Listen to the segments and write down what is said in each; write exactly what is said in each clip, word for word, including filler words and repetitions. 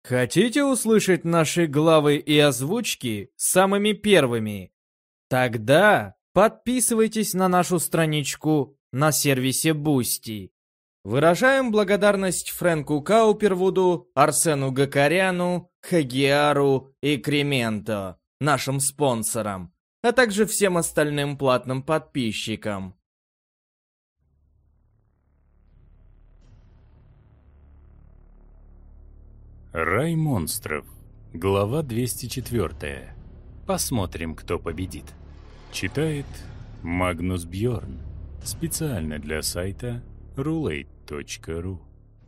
Хотите услышать наши главы и озвучки самыми первыми? Тогда подписывайтесь на нашу страничку на сервисе Boosty. Выражаем благодарность Фрэнку Каупервуду, Арсену Гакаряну, Хагиару и Кременто, нашим спонсорам, а также всем остальным платным подписчикам. Рай монстров. Глава двести четыре. Посмотрим, кто победит. Читает Магнус Бьорн. Специально для сайта рулейт точка ру.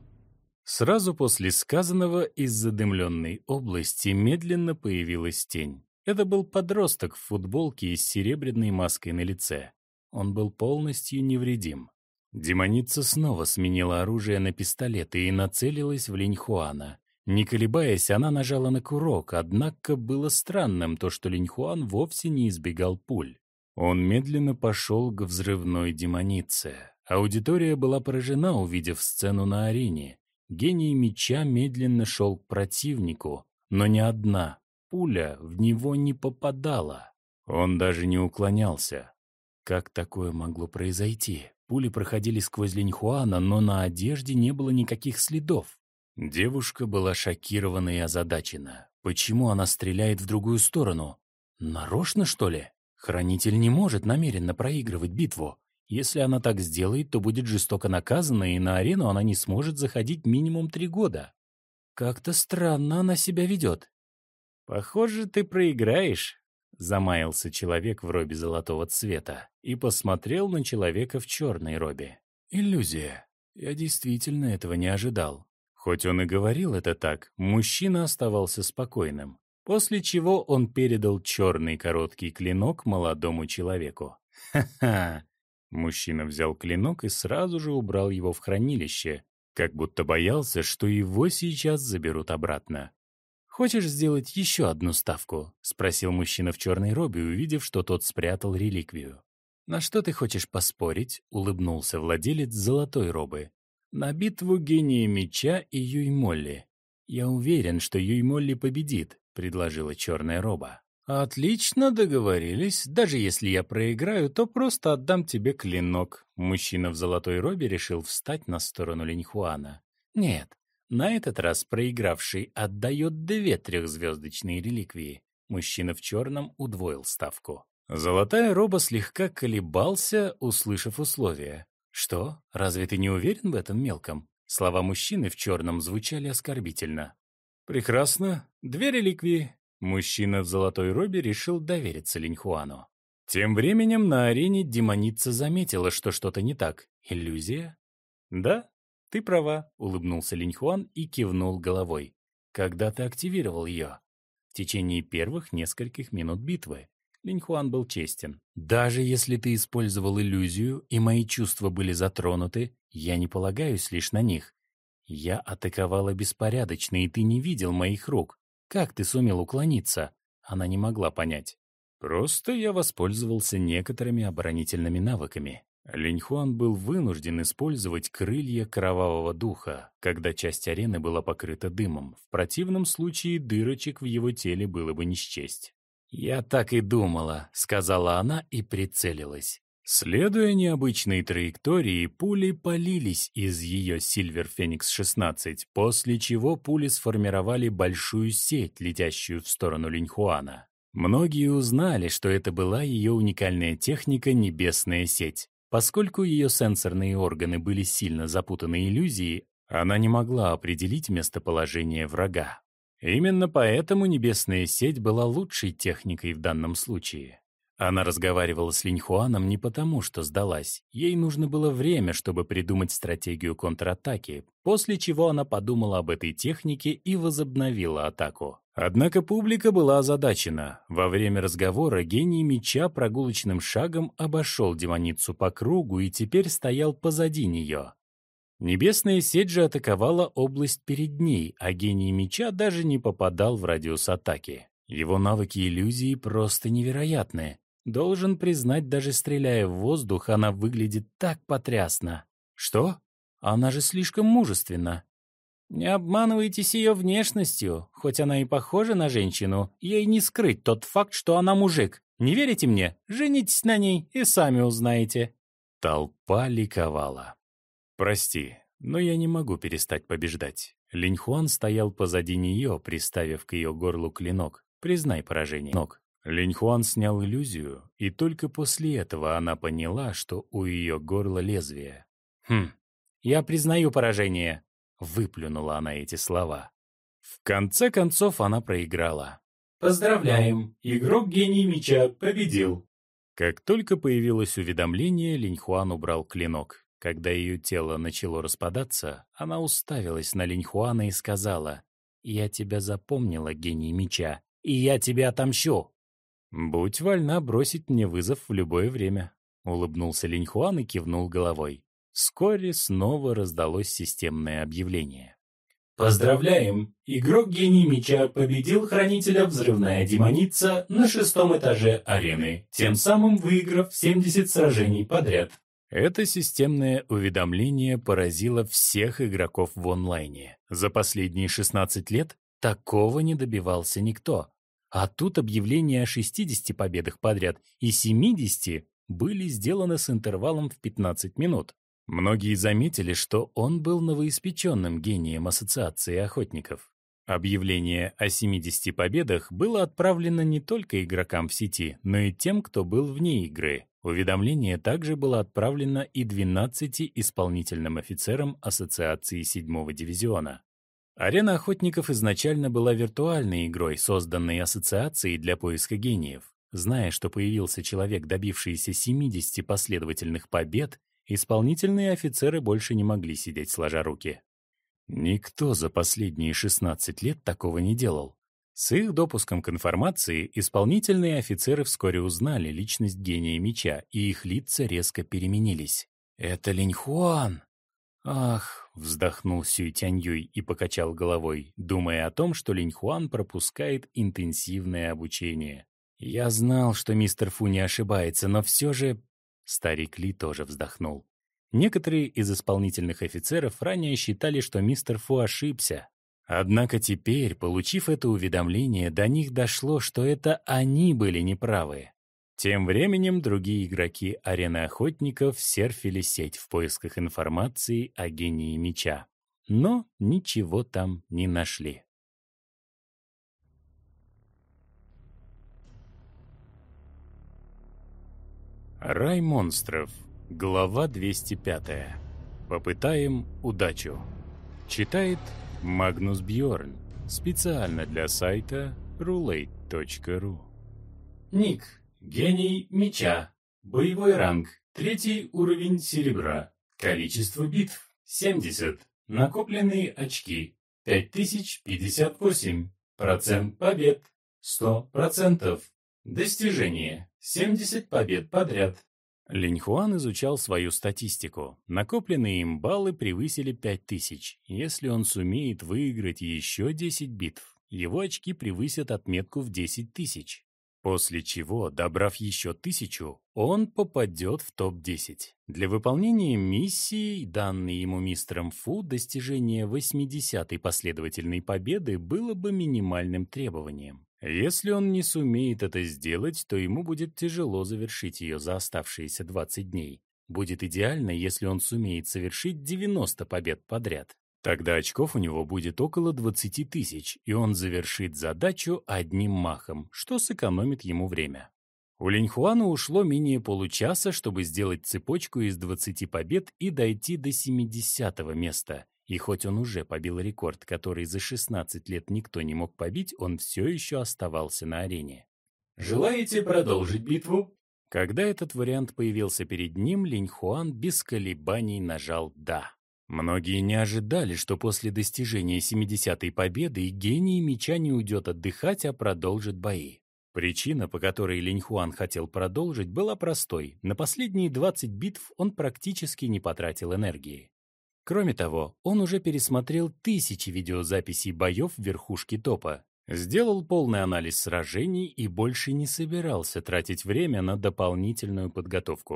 Сразу после сказанного из задымленной области медленно появилась тень. Это был подросток в футболке и с серебряной маской на лице. Он был полностью невредим. Демоница снова сменила оружие на пистолеты и нацелилась в Линьхуана. Не колебаясь, она нажала на курок, однако было странным то, что Линьхуан вовсе не избегал пуль. Он медленно пошел к взрывной демонице. Аудитория была поражена, увидев сцену на арене. Гений меча медленно шел к противнику, но ни одна пуля в него не попадала. Он даже не уклонялся. Как такое могло произойти? Пули проходили сквозь Линьхуана, но на одежде не было никаких следов. Девушка была шокирована и озадачена. Почему она стреляет в другую сторону? Нарочно, что ли? Хранитель не может намеренно проигрывать битву. Если она так сделает, то будет жестоко наказана, и на арену она не сможет заходить минимум три года. Как-то странно она себя ведет. «Похоже, ты проиграешь», — замаялся человек в робе золотого цвета и посмотрел на человека в черной робе. «Иллюзия. Я действительно этого не ожидал». Хоть он и говорил это так, мужчина оставался спокойным, после чего он передал черный короткий клинок молодому человеку. «Ха-ха!» Мужчина взял клинок и сразу же убрал его в хранилище, как будто боялся, что его сейчас заберут обратно. «Хочешь сделать еще одну ставку?» — спросил мужчина в черной робе, увидев, что тот спрятал реликвию. «На что ты хочешь поспорить?» — улыбнулся владелец золотой робы. «На битву гения меча и Юй-Молли. Я уверен, что Юй-Молли победит», — предложила черная роба. «Отлично, договорились. Даже если я проиграю, то просто отдам тебе клинок». Мужчина в золотой робе решил встать на сторону Линьхуана. «Нет, на этот раз проигравший отдает две трехзвездочные реликвии». Мужчина в черном удвоил ставку. Золотая роба слегка колебался, услышав условия. «Что? Разве ты не уверен в этом мелком?» Слова мужчины в черном звучали оскорбительно. «Прекрасно. Две реликвии». Мужчина в золотой робе решил довериться Линьхуану. Тем временем на арене демоница заметила, что что-то не так. «Иллюзия?» «Да, ты права», — улыбнулся Линьхуан и кивнул головой. «Когда ты активировал ее?» «В течение первых нескольких минут битвы». Линьхуан был честен. «Даже если ты использовал иллюзию, и мои чувства были затронуты, я не полагаюсь лишь на них. Я атаковала беспорядочно, и ты не видел моих рук. Как ты сумел уклониться?» Она не могла понять. «Просто я воспользовался некоторыми оборонительными навыками». Линьхуан был вынужден использовать крылья кровавого духа, когда часть арены была покрыта дымом. В противном случае дырочек в его теле было бы не счесть. «Я так и думала», — сказала она и прицелилась. Следуя необычной траектории, пули полились из ее Сильвер Феникс шестнадцать, после чего пули сформировали большую сеть, летящую в сторону Линьхуана. Многие узнали, что это была ее уникальная техника «Небесная сеть». Поскольку ее сенсорные органы были сильно запутаны иллюзией, она не могла определить местоположение врага. Именно поэтому небесная сеть была лучшей техникой в данном случае. Она разговаривала с Линьхуаном не потому, что сдалась. Ей нужно было время, чтобы придумать стратегию контратаки, после чего она подумала об этой технике и возобновила атаку. Однако публика была озадачена. Во время разговора гений меча прогулочным шагом обошел демоницу по кругу и теперь стоял позади нее. Небесная сеть же атаковала область перед ней, а гений меча даже не попадал в радиус атаки. Его навыки иллюзии просто невероятны. Должен признать, даже стреляя в воздух, она выглядит так потрясно. Что? Она же слишком мужественна. Не обманывайтесь ее внешностью. Хоть она и похожа на женщину, ей не скрыть тот факт, что она мужик. Не верите мне? Женитесь на ней и сами узнаете». Толпа ликовала. «Прости, но я не могу перестать побеждать». Линьхуан стоял позади нее, приставив к ее горлу клинок. «Признай поражение». Ног. Линьхуан снял иллюзию, и только после этого она поняла, что у ее горла лезвие. «Хм, я признаю поражение», — выплюнула она эти слова. В конце концов она проиграла. «Поздравляем, игрок-гений меча победил». Как только появилось уведомление, Линьхуан убрал клинок. Когда ее тело начало распадаться, она уставилась на Линьхуана и сказала: «Я тебя запомнила, гений меча, и я тебя отомщу». «Будь вольна бросить мне вызов в любое время», — улыбнулся Линьхуан и кивнул головой. Вскоре снова раздалось системное объявление. «Поздравляем! Игрок-гений меча победил хранителя взрывная демоница на шестом этаже арены, тем самым выиграв семьдесят сражений подряд». Это системное уведомление поразило всех игроков в онлайне. За последние шестнадцать лет такого не добивался никто. А тут объявления о шестидесяти победах подряд и семидесяти были сделаны с интервалом в пятнадцать минут. Многие заметили, что он был новоиспеченным гением Ассоциации охотников. Объявление о семидесяти победах было отправлено не только игрокам в сети, но и тем, кто был вне игры. Уведомление также было отправлено и двенадцати исполнительным офицерам Ассоциации седьмого дивизиона. Арена охотников изначально была виртуальной игрой, созданной Ассоциацией для поиска гениев. Зная, что появился человек, добившийся семидесяти последовательных побед, исполнительные офицеры больше не могли сидеть сложа руки. Никто за последние шестнадцать лет такого не делал. С их допуском к информации исполнительные офицеры вскоре узнали личность гения меча, и их лица резко переменились. «Это Линьхуан!» «Ах!» — вздохнул Сюй Тяньюй и покачал головой, думая о том, что Линьхуан пропускает интенсивное обучение. «Я знал, что мистер Фу не ошибается, но все же...» Старик Ли тоже вздохнул. Некоторые из исполнительных офицеров ранее считали, что мистер Фу ошибся. Однако теперь, получив это уведомление, до них дошло, что это они были неправы. Тем временем другие игроки арены охотников серфили сеть в поисках информации о гении меча. Но ничего там не нашли. Рай монстров. Глава двести пятая. Попытаем удачу. Читает Магнус Бьорн. Специально для сайта рулейт точка ру. Ник. Гений меча. Боевой ранг. Третий уровень серебра. Количество битв. семьдесят. Накопленные очки. пять тысяч пятьдесят восемь. Процент побед. сто процентов. Достижение. семьдесят побед подряд. Линьхуан изучал свою статистику. Накопленные им баллы превысили пять тысяч. Если он сумеет выиграть еще десять битв, его очки превысят отметку в десять тысяч. После чего, добрав еще тысячу, он попадет в топ десять. Для выполнения миссии, данной ему мистером Фу, достижение восьмидесятой последовательной победы было бы минимальным требованием. Если он не сумеет это сделать, то ему будет тяжело завершить ее за оставшиеся двадцать дней. Будет идеально, если он сумеет совершить девяносто побед подряд. Тогда очков у него будет около двадцати тысяч, и он завершит задачу одним махом, что сэкономит ему время. У Линьхуана ушло менее получаса, чтобы сделать цепочку из двадцати побед и дойти до семидесятого места. И хоть он уже побил рекорд, который за шестнадцать лет никто не мог побить, он все еще оставался на арене. «Желаете продолжить битву?» Когда этот вариант появился перед ним, Линьхуан без колебаний нажал «да». Многие не ожидали, что после достижения семидесятой победы гений меча не уйдет отдыхать, а продолжит бои. Причина, по которой Линьхуан хотел продолжить, была простой. На последние двадцать битв он практически не потратил энергии. Кроме того, он уже пересмотрел тысячи видеозаписей боев в верхушке топа, сделал полный анализ сражений и больше не собирался тратить время на дополнительную подготовку.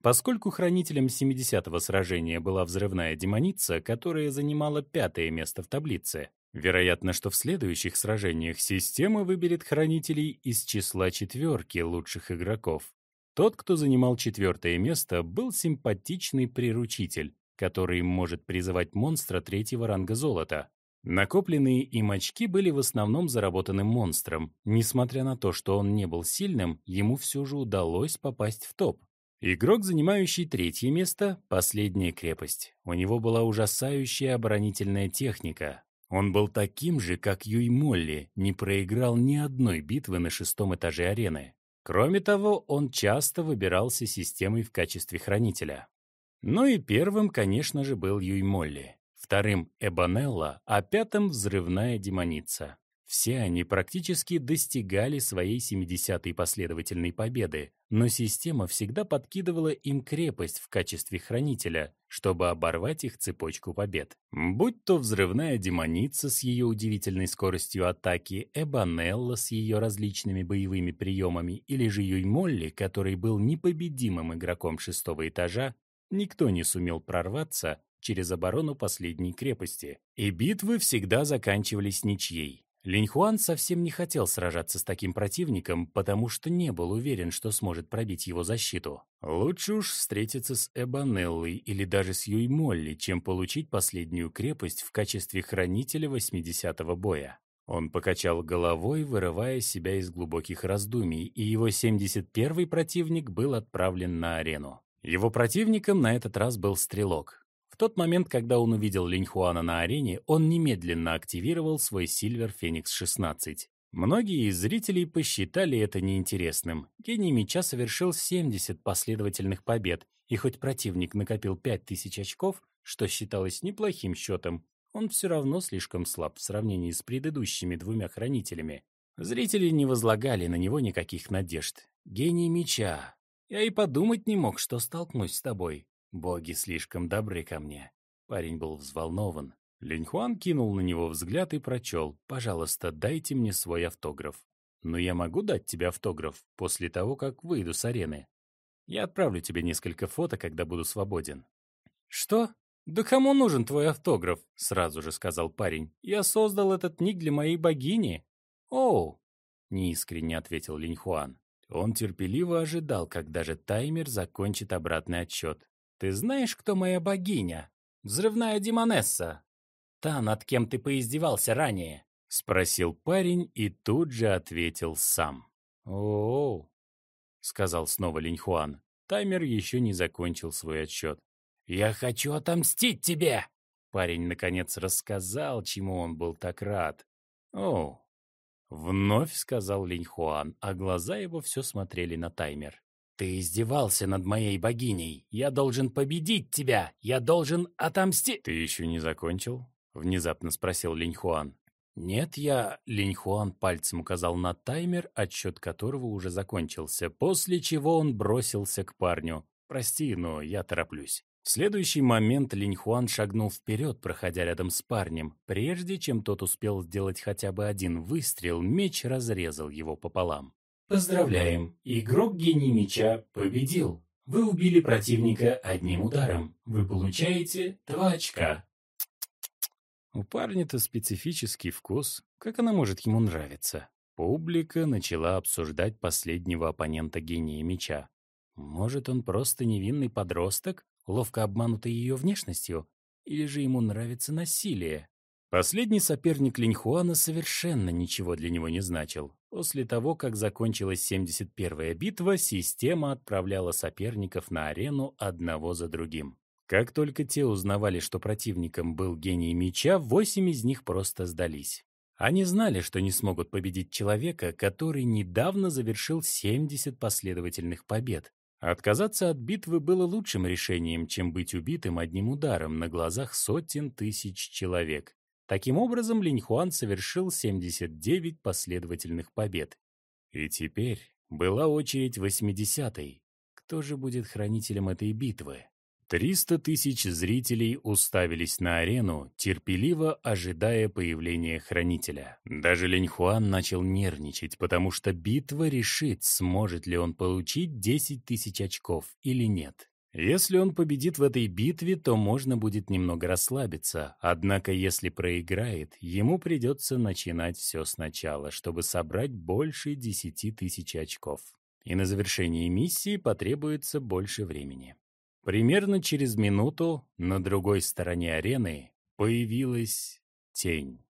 Поскольку хранителем семидесятого сражения была взрывная демоница, которая занимала пятое место в таблице, вероятно, что в следующих сражениях система выберет хранителей из числа четверки лучших игроков. Тот, кто занимал четвертое место, был симпатичный приручитель, который может призывать монстра третьего ранга золота. Накопленные им очки были в основном заработаны монстром. Несмотря на то, что он не был сильным, ему все же удалось попасть в топ. Игрок, занимающий третье место, последняя крепость. У него была ужасающая оборонительная техника. Он был таким же, как Юй Молли, не проиграл ни одной битвы на шестом этаже арены. Кроме того, он часто выбирался системой в качестве хранителя. Ну и первым, конечно же, был Юй Молли, вторым — Эбонелла, а пятым — взрывная демоница. Все они практически достигали своей семидесятой последовательной победы, но система всегда подкидывала им крепость в качестве хранителя, чтобы оборвать их цепочку побед. Будь то взрывная демоница с ее удивительной скоростью атаки, Эбонелла с ее различными боевыми приемами или же Юй Молли, который был непобедимым игроком шестого этажа, никто не сумел прорваться через оборону последней крепости, и битвы всегда заканчивались ничьей. Линьхуан совсем не хотел сражаться с таким противником, потому что не был уверен, что сможет пробить его защиту. Лучше уж встретиться с Эбонеллой или даже с Юй Молли, чем получить последнюю крепость в качестве хранителя восьмидесятого боя. Он покачал головой, вырывая себя из глубоких раздумий, и его семьдесят первый противник был отправлен на арену. Его противником на этот раз был Стрелок. В тот момент, когда он увидел Линьхуана на арене, он немедленно активировал свой Silver Phoenix шестнадцать. Многие из зрителей посчитали это неинтересным. Гений меча совершил семьдесят последовательных побед, и хоть противник накопил пять тысяч очков, что считалось неплохим счетом, он все равно слишком слаб в сравнении с предыдущими двумя хранителями. Зрители не возлагали на него никаких надежд. Гений меча. Я и подумать не мог, что столкнусь с тобой. Боги слишком добры ко мне. Парень был взволнован. Линьхуан кинул на него взгляд и прочел: «Пожалуйста, дайте мне свой автограф». «Но я могу дать тебе автограф после того, как выйду с арены. Я отправлю тебе несколько фото, когда буду свободен». «Что? Да кому нужен твой автограф?» — сразу же сказал парень. «Я создал этот ник для моей богини». «Оу!» — неискренне ответил Линьхуан. Он терпеливо ожидал, когда же таймер закончит обратный отсчет. «Ты знаешь, кто моя богиня? Взрывная демонесса. Та, над кем ты поиздевался ранее?» — спросил парень и тут же ответил сам. «О-о-о», — сказал снова Линьхуан. Таймер еще не закончил свой отсчет. «Я хочу отомстить тебе!» Парень, наконец, рассказал, чему он был так рад. «О-о», — вновь сказал Линьхуан, а глаза его все смотрели на таймер. «Ты издевался над моей богиней. Я должен победить тебя. Я должен отомстить». «Ты еще не закончил?» — внезапно спросил Линьхуан. «Нет, я...» — Линьхуан пальцем указал на таймер, отсчет которого уже закончился, после чего он бросился к парню. «Прости, но я тороплюсь». В следующий момент Линьхуан шагнул вперед, проходя рядом с парнем. Прежде чем тот успел сделать хотя бы один выстрел, меч разрезал его пополам. Поздравляем! Игрок Гений Меча победил. Вы убили противника одним ударом. Вы получаете два очка. У парня-то специфический вкус. Как она может ему нравиться? Публика начала обсуждать последнего оппонента Гения Меча. Может, он просто невинный подросток, ловко обманутый ее внешностью? Или же ему нравится насилие? Последний соперник Линьхуана совершенно ничего для него не значил. После того, как закончилась семьдесят первая битва, система отправляла соперников на арену одного за другим. Как только те узнавали, что противником был Гений Меча, восемь из них просто сдались. Они знали, что не смогут победить человека, который недавно завершил семьдесят последовательных побед. Отказаться от битвы было лучшим решением, чем быть убитым одним ударом на глазах сотен тысяч человек. Таким образом, Линьхуан совершил семьдесят девять последовательных побед. И теперь была очередь восьмидесятой. Кто же будет хранителем этой битвы? триста тысяч зрителей уставились на арену, терпеливо ожидая появления хранителя. Даже Линьхуан начал нервничать, потому что битва решит, сможет ли он получить десять тысяч очков или нет. Если он победит в этой битве, то можно будет немного расслабиться, однако если проиграет, ему придется начинать все сначала, чтобы собрать больше десяти тысяч очков. И на завершении миссии потребуется больше времени. Примерно через минуту на другой стороне арены появилась тень.